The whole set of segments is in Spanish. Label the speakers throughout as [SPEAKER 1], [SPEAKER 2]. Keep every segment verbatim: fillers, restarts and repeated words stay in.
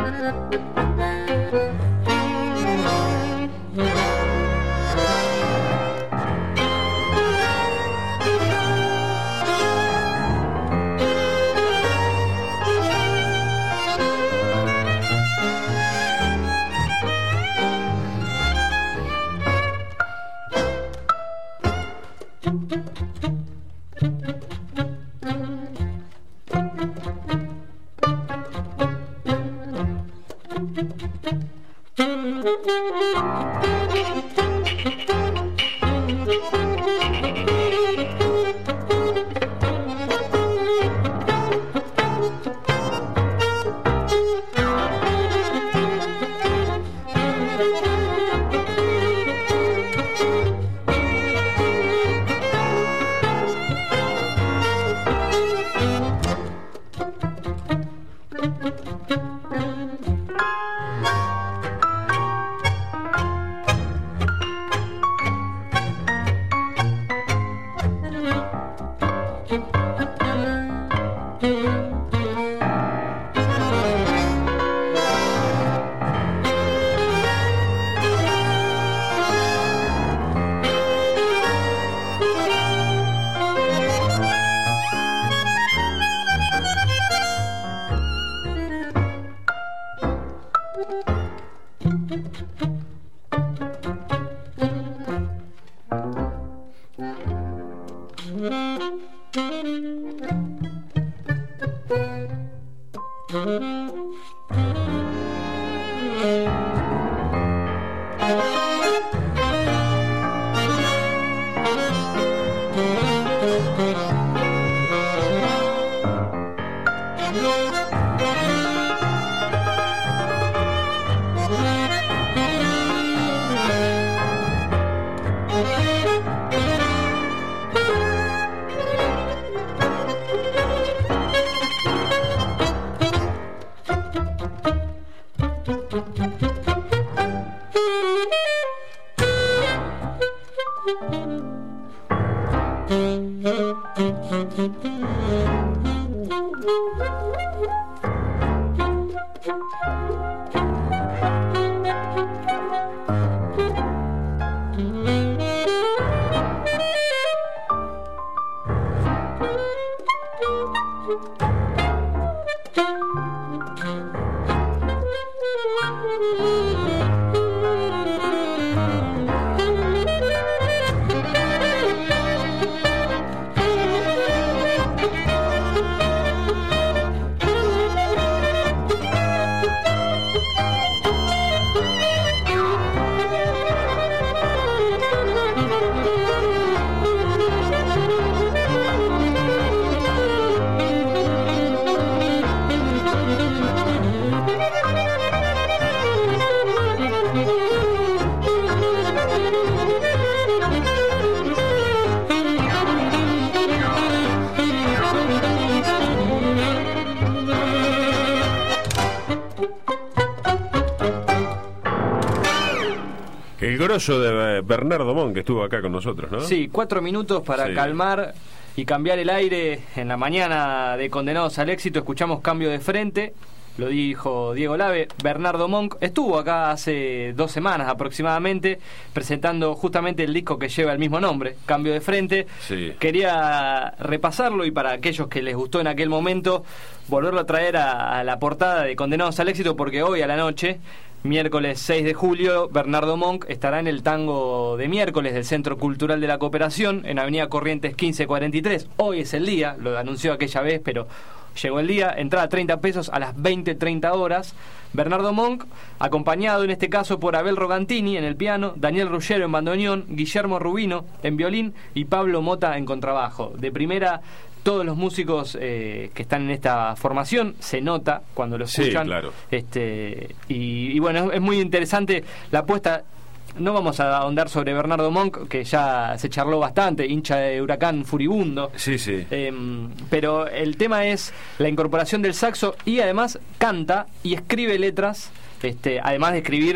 [SPEAKER 1] El grollo de Bernardo Monk, que estuvo acá con nosotros, ¿no?
[SPEAKER 2] Sí, cuatro minutos para sí. calmar y cambiar el aire. En la mañana de Condenados al Éxito escuchamos Cambio de Frente, lo dijo Diego Lave. Bernardo Monk estuvo acá hace dos semanas aproximadamente presentando justamente el disco que lleva el mismo nombre, Cambio de Frente. Sí. Quería repasarlo y para aquellos que les gustó en aquel momento volverlo a traer a, a la portada de Condenados al Éxito, porque hoy a la noche, miércoles seis de julio, Bernardo Monk estará en el Tango de Miércoles del Centro Cultural de la Cooperación en Avenida Corrientes quince cuarenta y tres. Hoy es el día, lo anunció aquella vez, pero llegó el día. Entrada treinta pesos a las veinte treinta horas. Bernardo Monk, acompañado en este caso por Abel Rogantini en el piano, Daniel Ruggiero en bandoneón, Guillermo Rubino en violín y Pablo Mota en contrabajo. De primera, todos los músicos eh, que están en esta formación, se nota cuando lo escuchan. Sí, claro. Este, y, y bueno, es, es muy interesante la apuesta. No vamos a ahondar sobre Bernardo Monk, que ya se charló bastante, hincha de Huracán furibundo.
[SPEAKER 1] Sí, sí.
[SPEAKER 2] Eh, pero el tema es la incorporación del saxo y además canta y escribe letras, este, además de escribir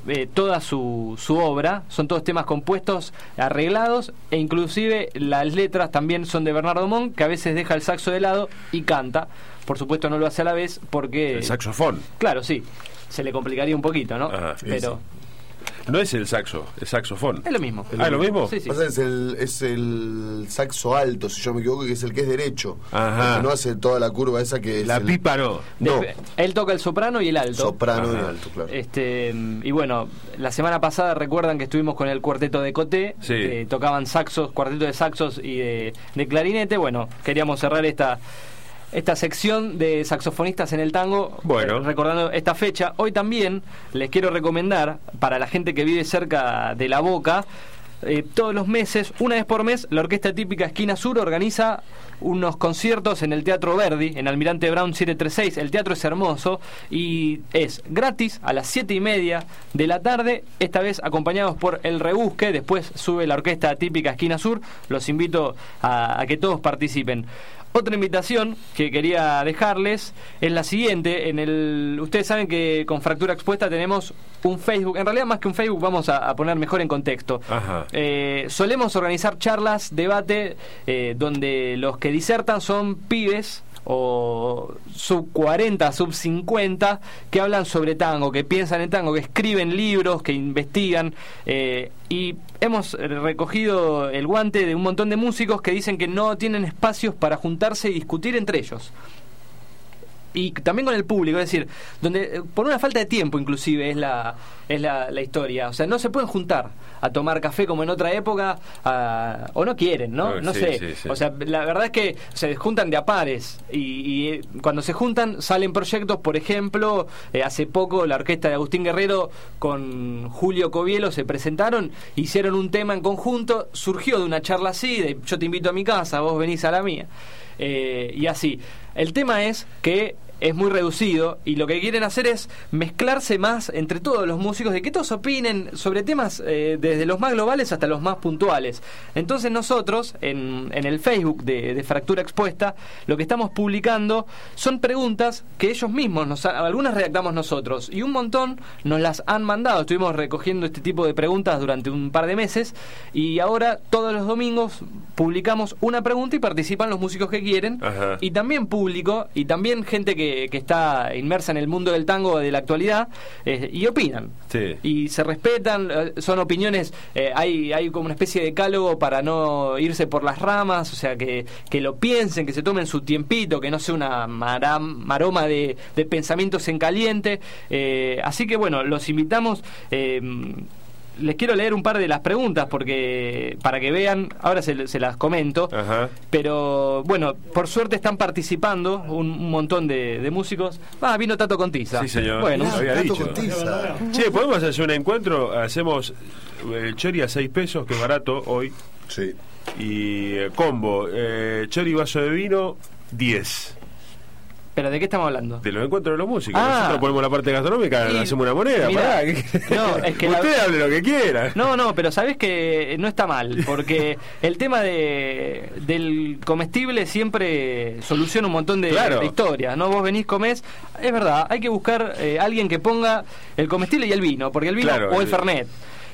[SPEAKER 2] eh, toda su, su obra, son todos temas compuestos, arreglados, e inclusive las letras también son de Bernardo Monk, que a veces deja el saxo de lado y canta. Por supuesto no lo hace a la vez porque...
[SPEAKER 1] El saxofón.
[SPEAKER 2] Claro, sí. Se le complicaría un poquito, ¿no?
[SPEAKER 1] Ajá,
[SPEAKER 2] pero...
[SPEAKER 1] sí. No es el saxo, es saxofón.
[SPEAKER 2] Es lo mismo.
[SPEAKER 1] Ah, ¿es lo mismo?
[SPEAKER 2] Sí, sí.
[SPEAKER 3] Pasa es el, es el saxo alto, si yo me equivoco, que es el que es derecho.
[SPEAKER 1] Ajá.
[SPEAKER 3] El que no hace toda la curva esa que es
[SPEAKER 1] La
[SPEAKER 3] el
[SPEAKER 1] pipa no.
[SPEAKER 3] No.
[SPEAKER 2] De- él toca el soprano y el alto.
[SPEAKER 3] soprano y
[SPEAKER 1] Ajá.
[SPEAKER 3] alto, claro.
[SPEAKER 2] Este, y bueno, la semana pasada recuerdan que estuvimos con el cuarteto de Coté,
[SPEAKER 1] Sí.
[SPEAKER 2] que tocaban saxos, cuarteto de saxos y de, de clarinete. Bueno, queríamos cerrar esta esta sección de saxofonistas en el tango,
[SPEAKER 1] Bueno.
[SPEAKER 2] eh, recordando esta fecha. Hoy también les quiero recomendar, para la gente que vive cerca de La Boca, eh, todos los meses, una vez por mes, la Orquesta Típica Esquina Sur organiza unos conciertos en el Teatro Verdi, en Almirante Brown setecientos treinta y seis. El teatro es hermoso y es gratis a las siete y media de la tarde, esta vez acompañados por El Rebusque. Después sube la Orquesta Típica Esquina Sur. Los invito a, a que todos participen. Otra invitación que quería dejarles es la siguiente. En el, ustedes saben que con Fractura Expuesta tenemos un Facebook. En realidad, más que un Facebook, vamos a, a poner mejor en contexto.
[SPEAKER 1] Ajá.
[SPEAKER 2] Eh, solemos organizar charlas, debate, eh, donde los que disertan son pibes o sub cuarenta, sub cincuenta, que hablan sobre tango, que piensan en tango, que escriben libros, que investigan, eh, y hemos recogido el guante de un montón de músicos que dicen que no tienen espacios para juntarse y discutir entre ellos. Y también con el público, es decir, donde por una falta de tiempo inclusive es la es la, la historia. O sea, no se pueden juntar a tomar café como en otra época, a, o no quieren, ¿no?
[SPEAKER 1] Ah,
[SPEAKER 2] No
[SPEAKER 1] sí,
[SPEAKER 2] sé.
[SPEAKER 1] sí, sí.
[SPEAKER 2] O sea, la verdad es que se juntan de a pares y, y eh, cuando se juntan salen proyectos. Por ejemplo, eh, hace poco la orquesta de Agustín Guerrero con Julio Covielo se presentaron, hicieron un tema en conjunto, surgió de una charla así, de yo te invito a mi casa, vos venís a la mía, eh, y así. El tema es que es muy reducido y lo que quieren hacer es mezclarse más entre todos los músicos, de que todos opinen sobre temas eh, desde los más globales hasta los más puntuales. Entonces nosotros en, en el Facebook de, de Fractura Expuesta lo que estamos publicando son preguntas que ellos mismos, nos ha- algunas redactamos nosotros y un montón nos las han mandado. Estuvimos recogiendo este tipo de preguntas durante un par de meses y ahora todos los domingos publicamos una pregunta y participan los músicos que quieren.
[SPEAKER 1] Ajá.
[SPEAKER 2] Y también público y también gente que, que está inmersa en el mundo del tango de la actualidad, eh, y opinan.
[SPEAKER 1] Sí.
[SPEAKER 2] Y se respetan, eh, son opiniones, eh, hay, hay como una especie de decálogo para no irse por las ramas, o sea, que, que lo piensen, que se tomen su tiempito, que no sea una maram- maroma de, de pensamientos en caliente. Eh, así que bueno, los invitamos. eh, Les quiero leer un par de las preguntas porque para que vean, ahora se, se las comento.
[SPEAKER 1] Ajá.
[SPEAKER 2] Pero bueno, por suerte están participando un, un montón de, de músicos. Ah, vino Tato Contiza.
[SPEAKER 1] Sí, señor.
[SPEAKER 2] Bueno,
[SPEAKER 1] Lo había
[SPEAKER 3] Tato
[SPEAKER 1] dicho.
[SPEAKER 3] Contiza.
[SPEAKER 1] Che, ¿podemos hacer un encuentro? Hacemos eh, chori a seis pesos, que es barato hoy.
[SPEAKER 3] Sí.
[SPEAKER 1] Y eh, combo, eh, chori vaso de vino, diez.
[SPEAKER 2] ¿pero de qué estamos hablando?
[SPEAKER 1] De los encuentros de los músicos.
[SPEAKER 2] Ah.
[SPEAKER 1] Nosotros ponemos la parte gastronómica,
[SPEAKER 2] Y-
[SPEAKER 1] hacemos una moneda.
[SPEAKER 2] mirá,
[SPEAKER 1] pará, ¿qué-
[SPEAKER 2] no, es que la-
[SPEAKER 1] Usted hable lo que quiera.
[SPEAKER 2] No, no, pero sabés que no está mal, porque el tema de del comestible siempre soluciona un montón de,
[SPEAKER 1] Claro.
[SPEAKER 2] de historias, ¿no? Vos venís, comés, es verdad, hay que buscar eh, alguien que ponga el comestible y el vino, porque el vino
[SPEAKER 1] Claro,
[SPEAKER 2] o el
[SPEAKER 1] sí.
[SPEAKER 2] Fernet.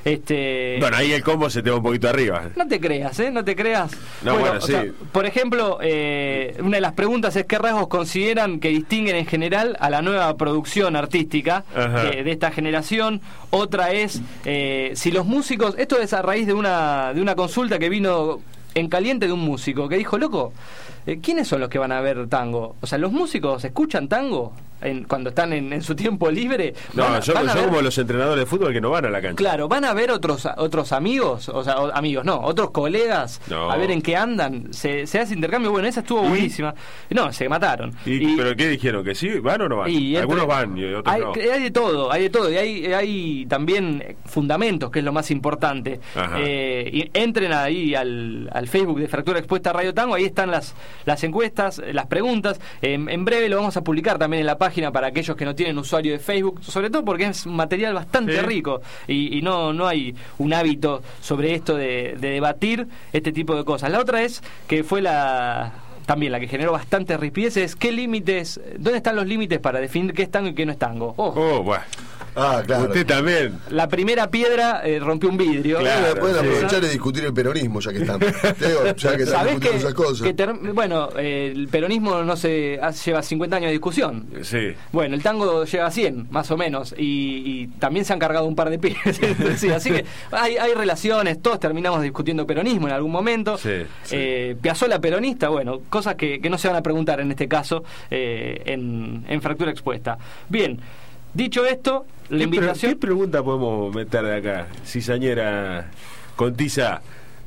[SPEAKER 2] Este,
[SPEAKER 1] Bueno, ahí el combo se te va un poquito arriba.
[SPEAKER 2] no te creas, ¿eh? No te creas.
[SPEAKER 1] No, bueno,
[SPEAKER 2] o
[SPEAKER 1] sí.
[SPEAKER 2] sea, por ejemplo, eh, una de las preguntas es qué rasgos consideran que distinguen en general a la nueva producción artística
[SPEAKER 1] Ajá.
[SPEAKER 2] de, de esta generación. Otra es eh, si los músicos, esto es a raíz de una de una consulta que vino en caliente de un músico que dijo, loco, eh, ¿quiénes son los que van a ver tango? O sea, ¿los músicos escuchan tango en, cuando están en, en su tiempo libre?
[SPEAKER 1] No,
[SPEAKER 2] ¿Van a-
[SPEAKER 1] yo,
[SPEAKER 2] van a
[SPEAKER 1] yo
[SPEAKER 2] ver-
[SPEAKER 1] como los entrenadores de fútbol que no van a la cancha.
[SPEAKER 2] Claro, van a ver otros otros amigos, o sea, o- amigos, no, otros colegas,
[SPEAKER 1] No.
[SPEAKER 2] a ver en qué andan, se, se hace intercambio. Bueno, esa estuvo
[SPEAKER 1] ¿Y?
[SPEAKER 2] buenísima. No, se mataron.
[SPEAKER 1] ¿Y,
[SPEAKER 2] Y-
[SPEAKER 1] ¿Pero qué dijeron? ¿Que sí? ¿Van o no van?
[SPEAKER 2] y entre-
[SPEAKER 1] Algunos van y otros
[SPEAKER 2] hay,
[SPEAKER 1] no.
[SPEAKER 2] hay de todo, hay de todo, y hay, hay también fundamentos, que es lo más importante.
[SPEAKER 1] Ajá.
[SPEAKER 2] Eh, y entren ahí al, al Facebook de Fractura Expuesta Radio Tango, ahí están las, las encuestas, las preguntas. En, en breve lo vamos a publicar también en la página para aquellos que no tienen usuario de Facebook, sobre todo porque es un material bastante
[SPEAKER 1] Sí.
[SPEAKER 2] rico y, y no, no hay un hábito sobre esto de, de debatir este tipo de cosas. La otra es que fue la... también la que generó bastantes rispideces, ¿qué límites, dónde están los límites para definir qué es tango y qué no es tango? Ojo.
[SPEAKER 1] Oh, bueno.
[SPEAKER 3] Ah, claro.
[SPEAKER 1] Usted también.
[SPEAKER 2] La primera piedra eh, rompió un vidrio.
[SPEAKER 1] Claro,
[SPEAKER 3] Pueden
[SPEAKER 1] sí.
[SPEAKER 3] aprovechar y discutir el peronismo, ya que están. Te digo, ya que están
[SPEAKER 2] ¿Sabés
[SPEAKER 3] discutiendo
[SPEAKER 2] que,
[SPEAKER 3] esas cosas.
[SPEAKER 2] que ter- bueno, eh, el peronismo no se hace- lleva cincuenta años de discusión?
[SPEAKER 1] Sí.
[SPEAKER 2] Bueno, el tango lleva cien, más o menos, y, y también se han cargado un par de pibes. Sí, así que hay, hay relaciones, todos terminamos discutiendo peronismo en algún momento.
[SPEAKER 1] Sí, sí.
[SPEAKER 2] Eh, Piazzolla peronista, bueno, cosas que, que no se van a preguntar en este caso eh, en, en Fractura Expuesta. Bien, dicho esto, la
[SPEAKER 1] ¿Qué,
[SPEAKER 2] invitación...
[SPEAKER 1] pre- ¿Qué pregunta podemos meter de acá? Cizañera, Contiza,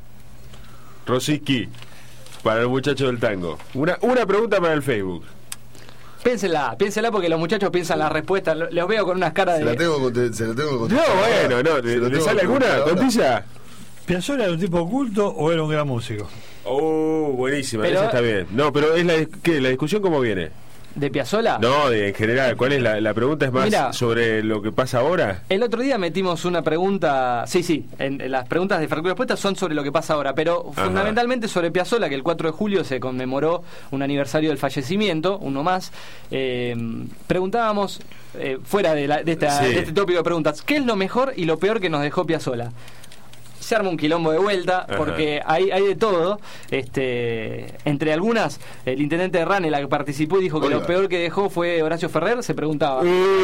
[SPEAKER 1] Rosiski, para el muchacho del tango. Una, una pregunta para el Facebook.
[SPEAKER 2] Piénsela, piénsela porque los muchachos piensan la respuesta. Lo- Los veo con unas caras
[SPEAKER 3] Se
[SPEAKER 2] de...
[SPEAKER 3] la tengo, conte- se la tengo que
[SPEAKER 1] No,
[SPEAKER 3] contestar.
[SPEAKER 1] bueno, no.
[SPEAKER 3] Se
[SPEAKER 1] ¿Le,
[SPEAKER 3] la
[SPEAKER 1] le
[SPEAKER 3] tengo
[SPEAKER 1] sale
[SPEAKER 3] que
[SPEAKER 1] alguna,
[SPEAKER 3] preguntar ahora.
[SPEAKER 1] Contiza?
[SPEAKER 4] ¿Piazzolla era un tipo oculto o era un gran músico?
[SPEAKER 1] Oh, buenísima,
[SPEAKER 2] Pero-
[SPEAKER 1] esa está bien. No, pero es la, ¿qué, la discusión cómo viene?
[SPEAKER 2] ¿De Piazzolla?
[SPEAKER 1] No, de, en general, ¿cuál es la, la pregunta? ¿Es más
[SPEAKER 2] Mirá.
[SPEAKER 1] sobre lo que pasa ahora?
[SPEAKER 2] El otro día metimos una pregunta, sí, sí, en, en las preguntas de Fractura Expuesta son sobre lo que pasa ahora, pero
[SPEAKER 1] Ajá.
[SPEAKER 2] fundamentalmente sobre Piazzolla, que el cuatro de julio se conmemoró un aniversario del fallecimiento, uno más. Eh, preguntábamos, eh, fuera de, la- de, esta-
[SPEAKER 1] Sí.
[SPEAKER 2] de este tópico de preguntas, ¿qué es lo mejor y lo peor que nos dejó Piazzolla? Se arma un quilombo de vuelta
[SPEAKER 1] Ajá.
[SPEAKER 2] porque hay, hay de todo. Este, entre algunas, el intendente de Ranela que participó y dijo que
[SPEAKER 3] Oiga.
[SPEAKER 2] lo peor que dejó fue Horacio Ferrer, se preguntaba.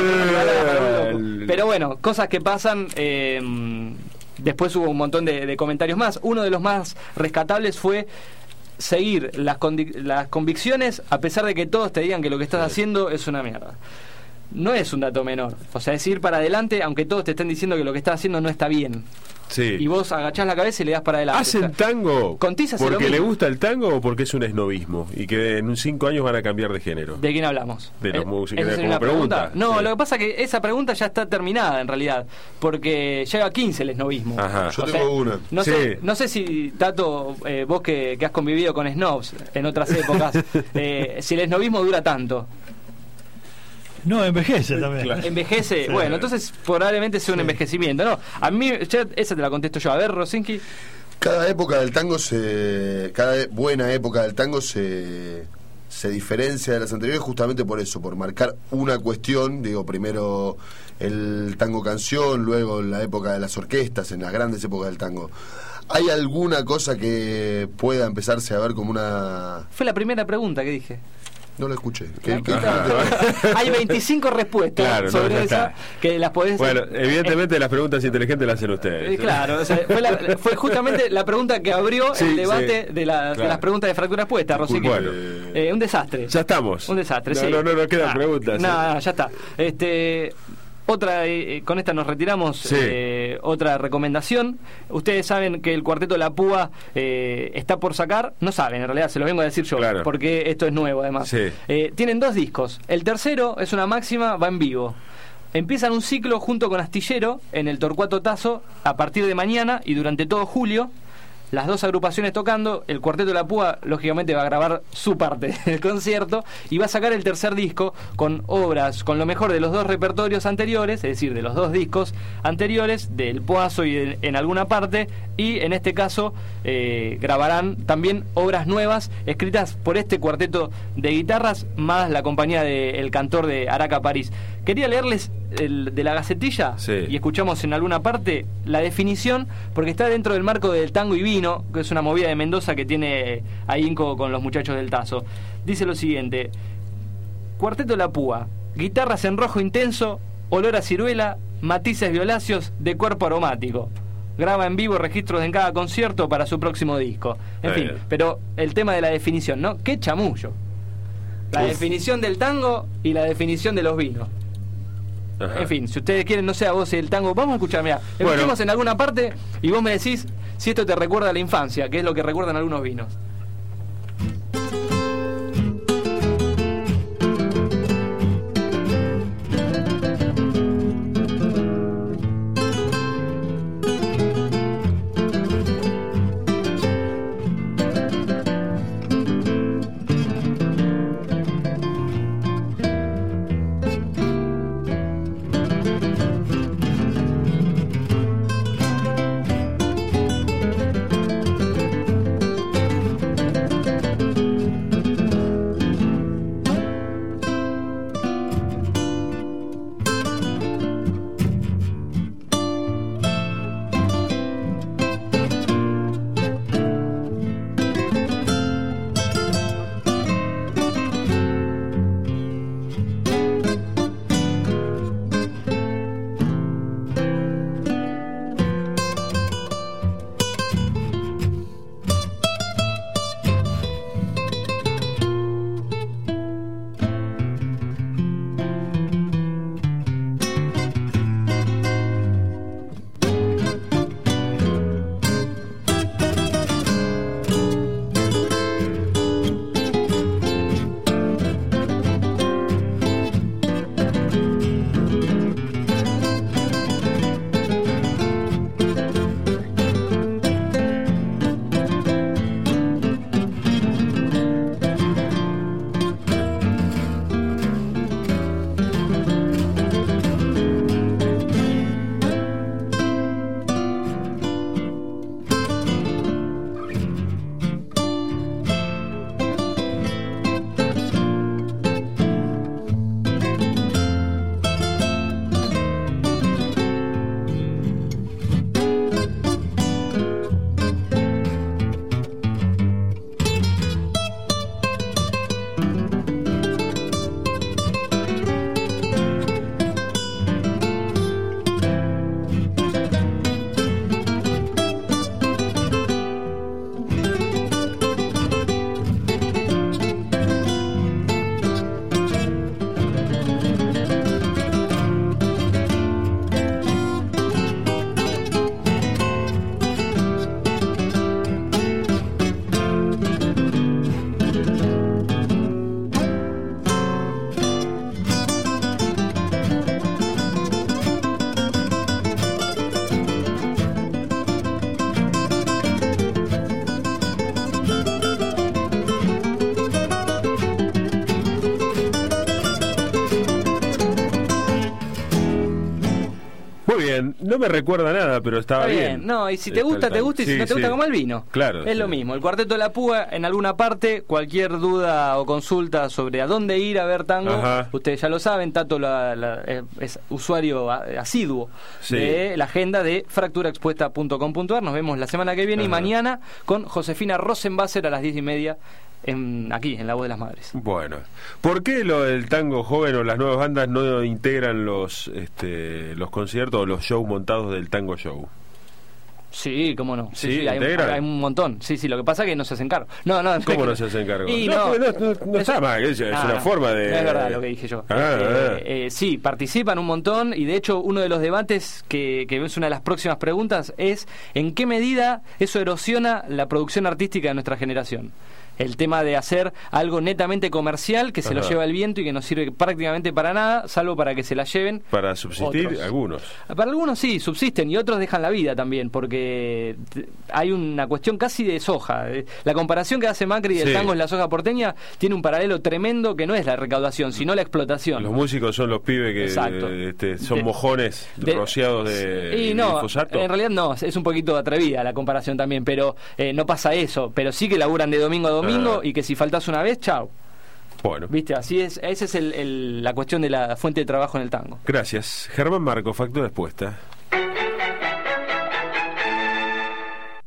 [SPEAKER 1] Eh,
[SPEAKER 2] Pero bueno, cosas que pasan. eh, después hubo un montón de, de comentarios más. Uno de los más rescatables fue seguir las, condi- las convicciones a pesar de que todos te digan que lo que estás haciendo es una mierda. No es un dato menor. O sea, es ir para adelante aunque todos te estén diciendo que lo que estás haciendo no está bien.
[SPEAKER 1] Sí.
[SPEAKER 2] Y vos agachás la cabeza y le das para adelante.
[SPEAKER 1] ¿Hacen
[SPEAKER 2] O sea,
[SPEAKER 1] tango
[SPEAKER 2] Contiza hace lo
[SPEAKER 1] porque le
[SPEAKER 2] mismo.
[SPEAKER 1] gusta el tango o porque es un esnobismo y que en un cinco años van a cambiar de género?
[SPEAKER 2] ¿De quién hablamos?
[SPEAKER 1] De los
[SPEAKER 2] Eh,
[SPEAKER 1] músicos,
[SPEAKER 2] ¿esa
[SPEAKER 1] como
[SPEAKER 2] sería una
[SPEAKER 1] pregunta.
[SPEAKER 2] No,
[SPEAKER 1] Sí.
[SPEAKER 2] lo que pasa es que esa pregunta ya está terminada en realidad, porque lleva quince el esnobismo.
[SPEAKER 1] Ajá.
[SPEAKER 3] Yo
[SPEAKER 2] O
[SPEAKER 3] tengo
[SPEAKER 2] sea,
[SPEAKER 3] una.
[SPEAKER 2] No,
[SPEAKER 1] Sí.
[SPEAKER 2] sé, no sé si, Tato, eh, vos que, que has convivido con snobs en otras épocas, eh, si el snobismo dura tanto.
[SPEAKER 4] No, envejece también.
[SPEAKER 1] Claro.
[SPEAKER 2] ¿Envejece?
[SPEAKER 4] Sí.
[SPEAKER 2] Bueno, entonces probablemente sea un envejecimiento. No, a mí, ya, esa te la contesto yo. A ver, Rosinski.
[SPEAKER 3] Cada época del tango se. Cada e- buena época del tango se. Se diferencia de las anteriores justamente por eso, por marcar una cuestión. Digo, primero el tango canción, luego la época de las orquestas, en las grandes épocas del tango. ¿Hay alguna cosa que pueda empezarse a ver como una.
[SPEAKER 2] Fue la primera pregunta que dije.
[SPEAKER 3] No lo escuché. ¿Qué-
[SPEAKER 2] La
[SPEAKER 3] qué-
[SPEAKER 2] puta- Hay veinticinco respuestas
[SPEAKER 1] Claro, no,
[SPEAKER 2] sobre
[SPEAKER 1] ya
[SPEAKER 2] esa
[SPEAKER 1] está.
[SPEAKER 2] que las podés.
[SPEAKER 1] Bueno,
[SPEAKER 2] eh,
[SPEAKER 1] evidentemente las preguntas inteligentes las hacen ustedes.
[SPEAKER 2] Eh, claro, o sea, fue, la- fue justamente la pregunta que abrió
[SPEAKER 1] Sí,
[SPEAKER 2] el debate
[SPEAKER 1] sí,
[SPEAKER 2] de, la- de
[SPEAKER 1] claro.
[SPEAKER 2] las preguntas de Fractura Expuesta, Rosique.
[SPEAKER 1] Bueno.
[SPEAKER 2] Eh, un desastre.
[SPEAKER 1] Ya estamos.
[SPEAKER 2] Un desastre,
[SPEAKER 1] no,
[SPEAKER 2] sí.
[SPEAKER 1] No, no, no quedan
[SPEAKER 2] Ah,
[SPEAKER 1] preguntas.
[SPEAKER 2] No,
[SPEAKER 1] ¿eh?
[SPEAKER 2] no, ya está. Este, otra, eh, con esta nos retiramos.
[SPEAKER 1] Sí.
[SPEAKER 2] Eh, otra recomendación. Ustedes saben que el Cuarteto La Púa eh, está por sacar. No saben, en realidad, se lo vengo a decir yo.
[SPEAKER 1] Claro.
[SPEAKER 2] Porque esto es nuevo, además.
[SPEAKER 1] Sí.
[SPEAKER 2] Eh, tienen dos discos. El tercero es una máxima, va en vivo. Empiezan un ciclo junto con Astillero en el Torcuato Tazo a partir de mañana y durante todo julio. Las dos agrupaciones tocando, el Cuarteto de la Púa lógicamente va a grabar su parte del concierto y va a sacar el tercer disco con obras, con lo mejor de los dos repertorios anteriores, es decir, de los dos discos anteriores, del Poazo y de- en alguna parte, y en este caso eh, grabarán también obras nuevas escritas por este cuarteto de guitarras, más la compañía del cantor de Araca París. Quería leerles el, de la Gacetilla
[SPEAKER 1] Sí.
[SPEAKER 2] y escuchamos en alguna parte la definición, porque está dentro del marco del tango y vino, que es una movida de Mendoza que tiene ahínco con los muchachos del Tazo. Dice lo siguiente: Cuarteto La Púa, guitarras en rojo intenso, olor a ciruela, matices violáceos de cuerpo aromático. Graba en vivo registros en cada concierto para su próximo disco. En
[SPEAKER 1] Está
[SPEAKER 2] fin,
[SPEAKER 1] bien.
[SPEAKER 2] pero el tema de la definición, ¿no? ¡Qué chamullo! La
[SPEAKER 1] Uf.
[SPEAKER 2] definición del tango y la definición de los vinos.
[SPEAKER 1] Ajá.
[SPEAKER 2] En fin, si ustedes quieren, no sé, a vos el tango, vamos a escuchar, mira,
[SPEAKER 1] Bueno.
[SPEAKER 2] escuchemos en alguna parte y vos me decís si esto te recuerda a la infancia, que es lo que recuerdan algunos vinos.
[SPEAKER 1] Muy bien, no me recuerda nada, pero estaba
[SPEAKER 2] Está
[SPEAKER 1] bien.
[SPEAKER 2] bien. No, y si te
[SPEAKER 1] Está
[SPEAKER 2] gusta,
[SPEAKER 1] el
[SPEAKER 2] te
[SPEAKER 1] tango.
[SPEAKER 2] gusta, y si
[SPEAKER 1] Sí,
[SPEAKER 2] no te gusta,
[SPEAKER 1] sí.
[SPEAKER 2] como el vino.
[SPEAKER 1] Claro.
[SPEAKER 2] Es
[SPEAKER 1] sí.
[SPEAKER 2] lo mismo. El Cuarteto de la Púa, en alguna parte, cualquier duda o consulta sobre a dónde ir a ver tango,
[SPEAKER 1] Ajá.
[SPEAKER 2] ustedes ya lo saben, Tato la, la, eh, es usuario a- asiduo
[SPEAKER 1] Sí.
[SPEAKER 2] de la agenda de fractura expuesta punto com punto a r. Nos vemos la semana que viene y
[SPEAKER 1] Ajá.
[SPEAKER 2] mañana con Josefina Rosenbasser a las diez y media en, aquí, en La Voz de las Madres.
[SPEAKER 1] Bueno, ¿por qué lo del tango joven o las nuevas bandas no integran los este, los conciertos o los shows montados del Tango Show?
[SPEAKER 2] Sí, cómo no. Sí,
[SPEAKER 1] Sí,
[SPEAKER 2] sí, hay,
[SPEAKER 1] integran.
[SPEAKER 2] hay un montón. Sí, sí, lo que pasa es que no se hacen cargo. No, no,
[SPEAKER 1] ¿Cómo no se hacen cargo?
[SPEAKER 2] Y
[SPEAKER 1] no,
[SPEAKER 2] no,
[SPEAKER 1] porque no, no, no está mal, es, es
[SPEAKER 2] No,
[SPEAKER 1] una
[SPEAKER 2] no,
[SPEAKER 1] forma de...
[SPEAKER 2] No es verdad lo que dije yo.
[SPEAKER 1] Ah,
[SPEAKER 2] Eh,
[SPEAKER 1] ah.
[SPEAKER 2] eh, sí, participan un montón y de hecho uno de los debates que, que es una de las próximas preguntas es ¿en qué medida eso erosiona la producción artística de nuestra generación? El tema de hacer algo netamente comercial que se
[SPEAKER 1] Ajá.
[SPEAKER 2] lo lleva el viento y que no sirve prácticamente para nada, salvo para que se la lleven.
[SPEAKER 1] Para subsistir
[SPEAKER 2] otros.
[SPEAKER 1] algunos.
[SPEAKER 2] Para algunos sí, subsisten y otros dejan la vida también, porque t- hay una cuestión casi de soja. Eh, La comparación que hace Macri del
[SPEAKER 1] Sí.
[SPEAKER 2] tango en la soja porteña tiene un paralelo tremendo que no es la recaudación, sino la explotación.
[SPEAKER 1] Los músicos son los pibes que
[SPEAKER 2] Exacto.
[SPEAKER 1] este, son
[SPEAKER 2] De-
[SPEAKER 1] mojones
[SPEAKER 2] de-
[SPEAKER 1] rociados de
[SPEAKER 2] y no,
[SPEAKER 1] glifosato.
[SPEAKER 2] en realidad no, es un poquito atrevida la comparación también, pero eh, no pasa eso, pero sí que laburan de domingo a domingo
[SPEAKER 1] Ah.
[SPEAKER 2] y que si faltas una vez, chao.
[SPEAKER 1] Bueno,
[SPEAKER 2] ¿Viste? Así es, esa es el- el- la cuestión de la fuente de trabajo en el tango.
[SPEAKER 1] gracias. Germán Marco, factura expuesta.